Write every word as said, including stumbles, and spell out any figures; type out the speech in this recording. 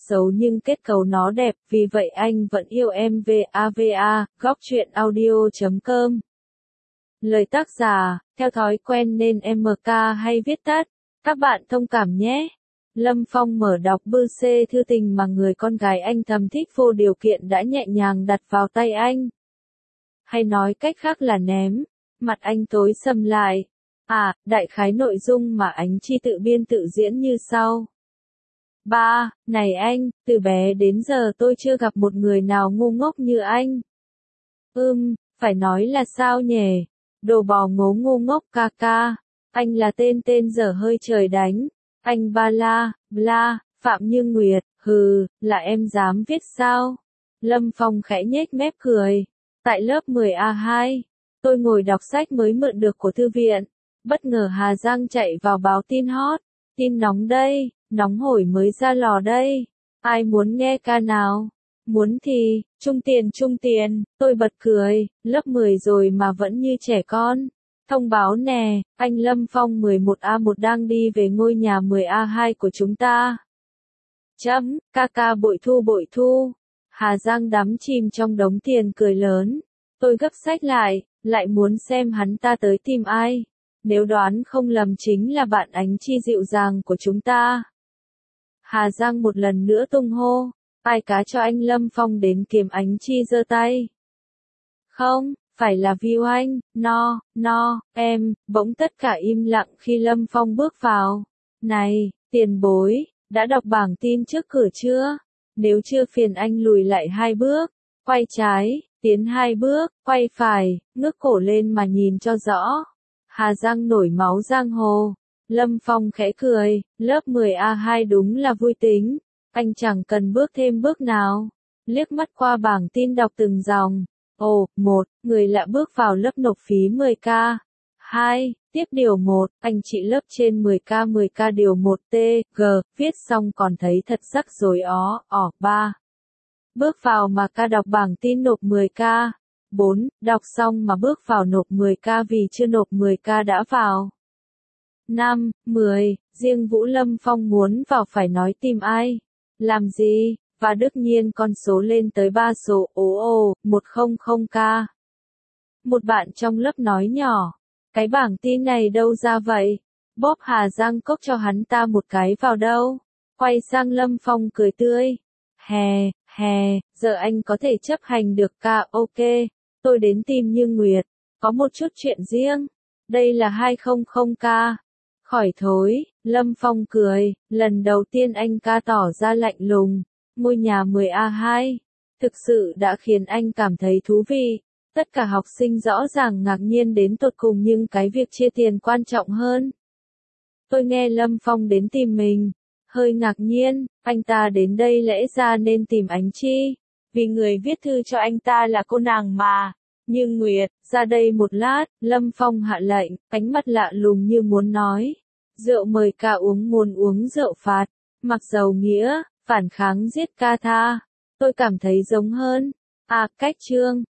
xấu nhưng kết cấu nó đẹp, vì vậy anh vẫn yêu em. vava, góc truyện audio chấm com. Lời tác giả, theo thói quen nên em ca hay viết tắt, các bạn thông cảm nhé. Lâm Phong mở đọc bư xê thư tình mà người con gái anh thầm thích vô điều kiện đã nhẹ nhàng đặt vào tay anh. Hay nói cách khác là ném, mặt anh tối sầm lại. À, đại khái nội dung mà Ánh Chi tự biên tự diễn như sau. Ba, này anh, từ bé đến giờ tôi chưa gặp một người nào ngu ngốc như anh. Ừm, phải nói là sao nhỉ? Đồ bò ngố ngu ngốc ca ca. Anh là tên tên dở hơi trời đánh. Anh ba la, bla, Phạm Như Nguyệt, hừ, là em dám viết sao? Lâm Phong khẽ nhếch mép cười. Tại lớp mười A hai, tôi ngồi đọc sách mới mượn được của thư viện. Bất ngờ Hà Giang chạy vào báo tin hot. Tin nóng đây, nóng hổi mới ra lò đây. Ai muốn nghe ca nào? Muốn thì, trung tiền trung tiền, tôi bật cười, lớp mười rồi mà vẫn như trẻ con. Thông báo nè, anh Lâm Phong mười một A một đang đi về ngôi nhà mười A hai của chúng ta. Chấm, ca ca bội thu bội thu. Hà Giang đắm chìm trong đống tiền cười lớn. Tôi gấp sách lại, lại muốn xem hắn ta tới tìm ai. Nếu đoán không lầm chính là bạn Ánh Chi dịu dàng của chúng ta. Hà Giang một lần nữa tung hô. Ai cá cho anh Lâm Phong đến kiếm Ánh Chi giơ tay. Không, phải là view anh, no, no, em, bỗng tất cả im lặng khi Lâm Phong bước vào. Này, tiền bối, đã đọc bảng tin trước cửa chưa? Nếu chưa phiền anh lùi lại hai bước, quay trái, tiến hai bước, quay phải, ngước cổ lên mà nhìn cho rõ. Hà Giang nổi máu giang hồ. Lâm Phong khẽ cười, lớp mười A hai đúng là vui tính. Anh chẳng cần bước thêm bước nào. Liếc mắt qua bảng tin đọc từng dòng. Ồ, một, người lạ bước vào lớp nộp phí mười k. Hai, tiếp điều một, anh chị lớp trên mười k mười k điều một T, G, viết xong còn thấy thật rắc rối ó, ỏ. Ba, bước vào mà ca đọc bảng tin nộp mười k. Bốn, đọc xong mà bước vào nộp mười k vì chưa nộp mười k đã vào. Năm, mười, riêng Vũ Lâm Phong muốn vào phải nói tìm ai, làm gì, và đương nhiên con số lên tới ba số, ố ồ, một trăm k. Một bạn trong lớp nói nhỏ, cái bảng tin này đâu ra vậy? Bóp Hà Giang cốc cho hắn ta một cái vào đâu? Quay sang Lâm Phong cười tươi. Hè, hè, giờ anh có thể chấp hành được ca, ok. Tôi đến tìm Như Nguyệt, có một chút chuyện riêng. Đây là hai trăm k. Khỏi thối, Lâm Phong cười, lần đầu tiên anh ca tỏ ra lạnh lùng. Ngôi nhà mười A hai, thực sự đã khiến anh cảm thấy thú vị. Tất cả học sinh rõ ràng ngạc nhiên đến tột cùng nhưng cái việc chia tiền quan trọng hơn. Tôi nghe Lâm Phong đến tìm mình, hơi ngạc nhiên, anh ta đến đây lẽ ra nên tìm Ánh Chi. Vì người viết thư cho anh ta là cô nàng mà. Như Nguyệt, ra đây một lát, Lâm Phong hạ lệnh, ánh mắt lạ lùng như muốn nói. Rượu mời ca uống muốn uống rượu phạt, mặc dầu nghĩa, phản kháng giết ca tha. Tôi cảm thấy giống hơn. À, cách chương,